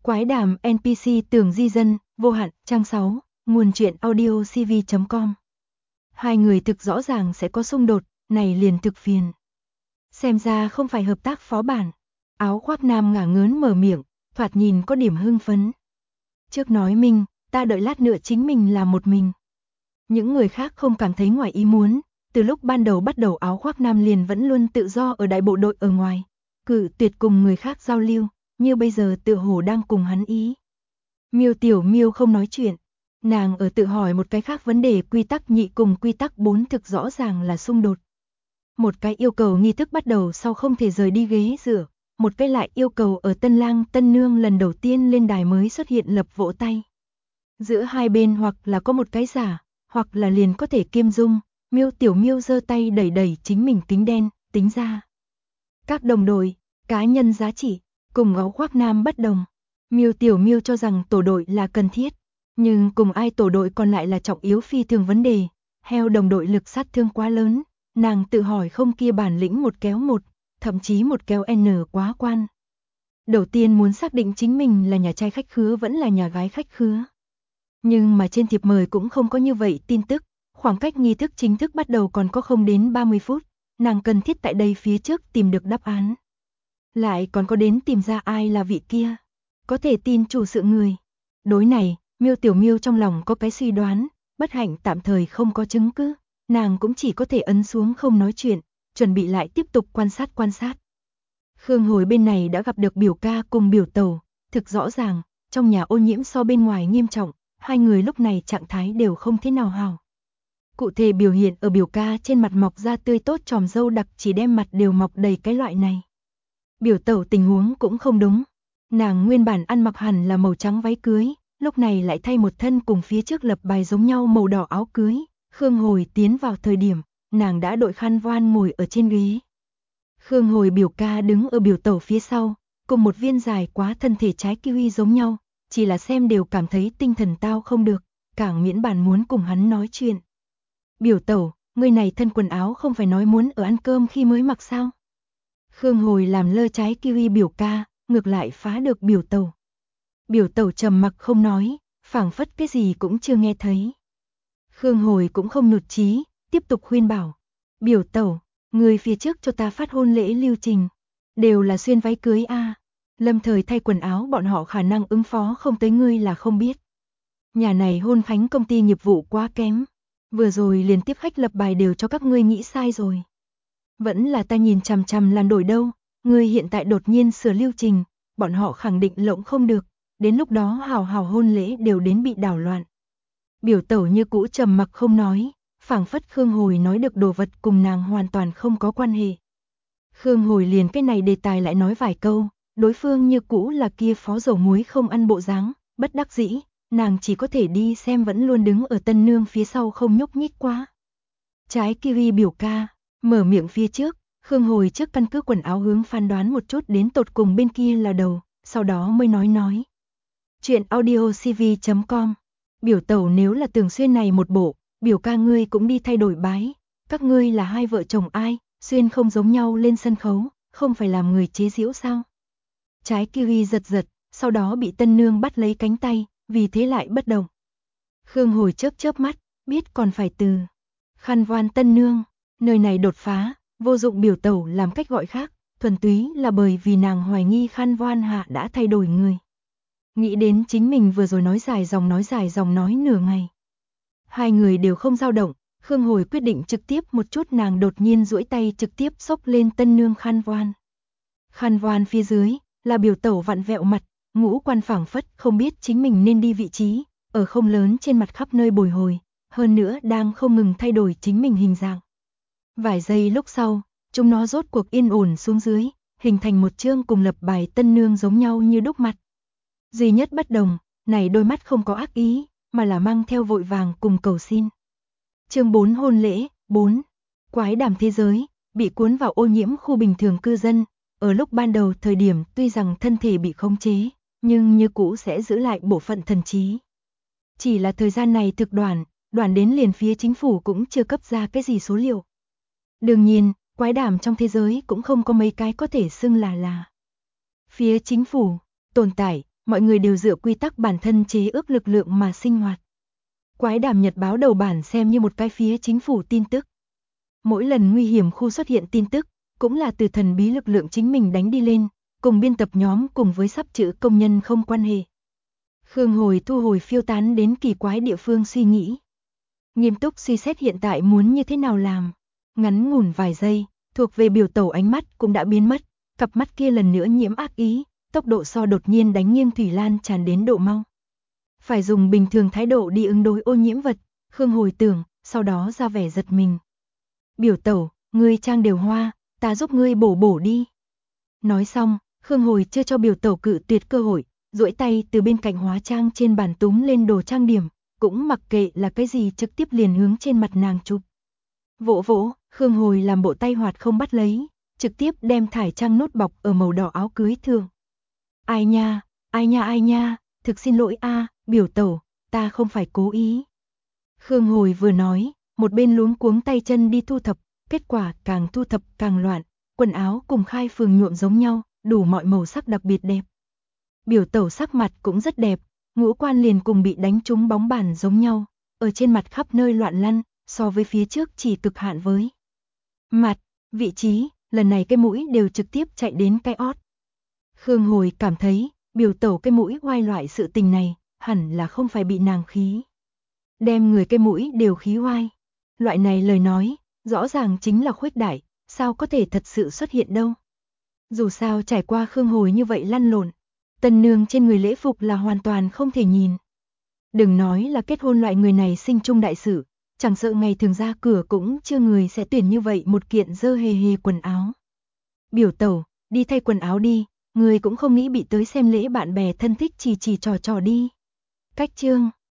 Quái đàm NPC tưởng di dân, vô hạn, trang 6, nguồn truyện audio cv.com. Hai người thực rõ ràng sẽ có xung đột, này liền thực phiền. Xem ra không phải hợp tác phó bản. Áo khoác nam ngả ngớn mở miệng, thoạt nhìn có điểm hưng phấn. Trước nói mình, ta đợi lát nữa chính mình là một mình. Những người khác không cảm thấy ngoài ý muốn, từ lúc ban đầu bắt đầu áo khoác nam liền vẫn luôn tự do ở đại bộ đội ở ngoài, cự tuyệt cùng người khác giao lưu, như bây giờ tựa hồ đang cùng hắn ý. Miêu Tiểu Miêu không nói chuyện, nàng ở tự hỏi một cái khác vấn đề, quy tắc nhị cùng quy tắc 4 thực rõ ràng là xung đột. Một cái yêu cầu nghi thức bắt đầu sau không thể rời đi ghế dựa, một cái lại yêu cầu ở tân lang tân nương lần đầu tiên lên đài mới xuất hiện lập vỗ tay. Giữa hai bên hoặc là có một cái giả, hoặc là liền có thể kiêm dung. Miêu Tiểu Miêu giơ tay đẩy đẩy chính mình kính đen, tính ra. Các đồng đội, cá nhân giá trị, cùng áo khoác nam bất đồng. Miêu Tiểu Miêu cho rằng tổ đội là cần thiết, nhưng cùng ai tổ đội còn lại là trọng yếu phi thường vấn đề. Heo đồng đội lực sát thương quá lớn, nàng tự hỏi không kia bản lĩnh một kéo một, thậm chí một kéo N quá quan. Đầu tiên muốn xác định chính mình là nhà trai khách khứa vẫn là nhà gái khách khứa. Nhưng mà trên thiệp mời cũng không có như vậy tin tức, khoảng cách nghi thức chính thức bắt đầu còn có không đến 30 phút, nàng cần thiết tại đây phía trước tìm được đáp án. Lại còn có đến tìm ra ai là vị kia, có thể tin chủ sự người. Đối này, Miêu Tiểu Miêu trong lòng có cái suy đoán, bất hạnh tạm thời không có chứng cứ, nàng cũng chỉ có thể ấn xuống không nói chuyện, chuẩn bị lại tiếp tục quan sát. Khương Hồi bên này đã gặp được biểu ca cùng biểu tẩu, thực rõ ràng, trong nhà ô nhiễm so bên ngoài nghiêm trọng, hai người lúc này trạng thái đều không thế nào hào. Cụ thể biểu hiện ở biểu ca trên mặt mọc ra tươi tốt tròm râu đặc chỉ đem mặt đều mọc đầy cái loại này. Biểu tẩu tình huống cũng không đúng, nàng nguyên bản ăn mặc hẳn là màu trắng váy cưới, lúc này lại thay một thân cùng phía trước lập bài giống nhau màu đỏ áo cưới. Khương Hồi tiến vào thời điểm, nàng đã đội khăn voan ngồi ở trên ghế. Khương Hồi biểu ca đứng ở biểu tẩu phía sau, cùng một viên dài quá thân thể trái kiwi giống nhau, chỉ là xem đều cảm thấy tinh thần tao không được, càng miễn bàn muốn cùng hắn nói chuyện. Biểu tẩu, người này thân quần áo không phải nói muốn ở ăn cơm khi mới mặc sao? Khương Hồi làm lơ trái kiwi biểu ca, ngược lại phá được biểu tẩu. Biểu tẩu trầm mặc không nói, phảng phất cái gì cũng chưa nghe thấy. Khương Hồi cũng không nhụt chí, tiếp tục khuyên bảo. Biểu tẩu, người phía trước cho ta phát hôn lễ lưu trình, đều là xuyên váy cưới a. Lâm thời thay quần áo bọn họ khả năng ứng phó không tới ngươi là không biết. Nhà này hôn khánh công ty nghiệp vụ quá kém. Vừa rồi liền tiếp khách lập bài đều cho các ngươi nghĩ sai rồi. Vẫn là ta nhìn chằm chằm làm đổi đâu, ngươi hiện tại đột nhiên sửa lưu trình, bọn họ khẳng định lộng không được, đến lúc đó hào hôn lễ đều đến bị đảo loạn. Biểu tẩu như cũ trầm mặc không nói, phảng phất Khương Hồi nói được đồ vật cùng nàng hoàn toàn không có quan hệ. Khương Hồi liền cái này đề tài lại nói vài câu, đối phương như cũ là kia phó dầu muối không ăn bộ dáng, bất đắc dĩ, nàng chỉ có thể đi xem vẫn luôn đứng ở tân nương phía sau không nhúc nhích quá. Trái kiwi biểu ca, mở miệng phía trước, Khương Hồi trước căn cứ quần áo hướng phán đoán một chút đến tột cùng bên kia là đầu, sau đó mới nói. Chuyện audio cv.com. Biểu tẩu nếu là Tường Xuyên này một bộ, biểu ca ngươi cũng đi thay đổi bái, các ngươi là hai vợ chồng ai, xuyên không giống nhau lên sân khấu, không phải làm người chế giễu sao? Trái kiwi giật, sau đó bị tân nương bắt lấy cánh tay, vì thế lại bất động. Khương Hồi chớp mắt, biết còn phải từ khăn voan tân nương, nơi này đột phá, vô dụng biểu tẩu làm cách gọi khác, thuần túy là bởi vì nàng hoài nghi khăn voan hạ đã thay đổi người. Nghĩ đến chính mình vừa rồi nói dài dòng nói nửa ngày. Hai người đều không dao động, Khương Hồi quyết định trực tiếp một chút, nàng đột nhiên duỗi tay trực tiếp xốc lên tân nương khăn voan. Khăn voan phía dưới là biểu tẩu vặn vẹo mặt, ngũ quan phảng phất không biết chính mình nên đi vị trí, ở không lớn trên mặt khắp nơi bồi hồi, hơn nữa đang không ngừng thay đổi chính mình hình dạng. Vài giây lúc sau, chúng nó rốt cuộc yên ổn xuống dưới, hình thành một chương cùng lập bài tân nương giống nhau như đúc mặt. Duy nhất bất đồng, này đôi mắt không có ác ý, mà là mang theo vội vàng cùng cầu xin. Chương 4 hôn lễ, 4. Quái đàm thế giới, bị cuốn vào ô nhiễm khu bình thường cư dân, ở lúc ban đầu thời điểm tuy rằng thân thể bị khống chế, nhưng như cũ sẽ giữ lại bộ phận thần trí. Chỉ là thời gian này thực đoạn đến liền phía chính phủ cũng chưa cấp ra cái gì số liệu. Đương nhiên, quái đàm trong thế giới cũng không có mấy cái có thể xưng là phía chính phủ tồn tại, mọi người đều dựa quy tắc bản thân chế ước lực lượng mà sinh hoạt. Quái đàm nhật báo đầu bản xem như một cái phía chính phủ tin tức. Mỗi lần nguy hiểm khu xuất hiện tin tức, cũng là từ thần bí lực lượng chính mình đánh đi lên, cùng biên tập nhóm cùng với sắp chữ công nhân không quan hệ. Khương Hồi thu hồi phiêu tán đến kỳ quái địa phương suy nghĩ. Nghiêm túc suy xét hiện tại muốn như thế nào làm. Ngắn ngủn vài giây, thuộc về biểu tẩu ánh mắt cũng đã biến mất, cặp mắt kia lần nữa nhiễm ác ý, tốc độ so đột nhiên đánh nghiêng thủy lan tràn đến độ mau. Phải dùng bình thường thái độ đi ứng đối ô nhiễm vật, Khương Hồi tưởng, sau đó ra vẻ giật mình. Biểu tẩu, ngươi trang đều hoa, ta giúp ngươi bổ bổ đi. Nói xong, Khương Hồi chưa cho biểu tẩu cự tuyệt cơ hội, duỗi tay từ bên cạnh hóa trang trên bàn túm lên đồ trang điểm, cũng mặc kệ là cái gì trực tiếp liền hướng trên mặt nàng chụp. Vỗ vỗ, Khương Hồi làm bộ tay hoạt không bắt lấy, trực tiếp đem thải trang nốt bọc ở màu đỏ áo cưới thường. Ai nha, ai nha, thực xin lỗi a, biểu tẩu, ta không phải cố ý. Khương Hồi vừa nói, một bên luống cuống tay chân đi thu thập, kết quả càng thu thập càng loạn, quần áo cùng khai phường nhuộm giống nhau, đủ mọi màu sắc đặc biệt đẹp. Biểu tẩu sắc mặt cũng rất đẹp, ngũ quan liền cùng bị đánh trúng bóng bàn giống nhau, ở trên mặt khắp nơi loạn lăn, so với phía trước chỉ cực hạn với mặt, vị trí, lần này cái mũi đều trực tiếp chạy đến cái ót. Khương Hồi cảm thấy, biểu tẩu cái mũi oai loại sự tình này, hẳn là không phải bị nàng khí. Đem người cái mũi đều khí oai. Loại này lời nói, rõ ràng chính là khuếch đại, sao có thể thật sự xuất hiện đâu. Dù sao trải qua Khương Hồi như vậy lăn lộn, tân nương trên người lễ phục là hoàn toàn không thể nhìn. Đừng nói là kết hôn loại người này sinh trung đại sự, chẳng sợ ngày thường ra cửa cũng chưa người sẽ tuyển như vậy một kiện dơ hề hề quần áo. Biểu tẩu, đi thay quần áo đi, người cũng không nghĩ bị tới xem lễ bạn bè thân thích chỉ trò trò đi. Cách chương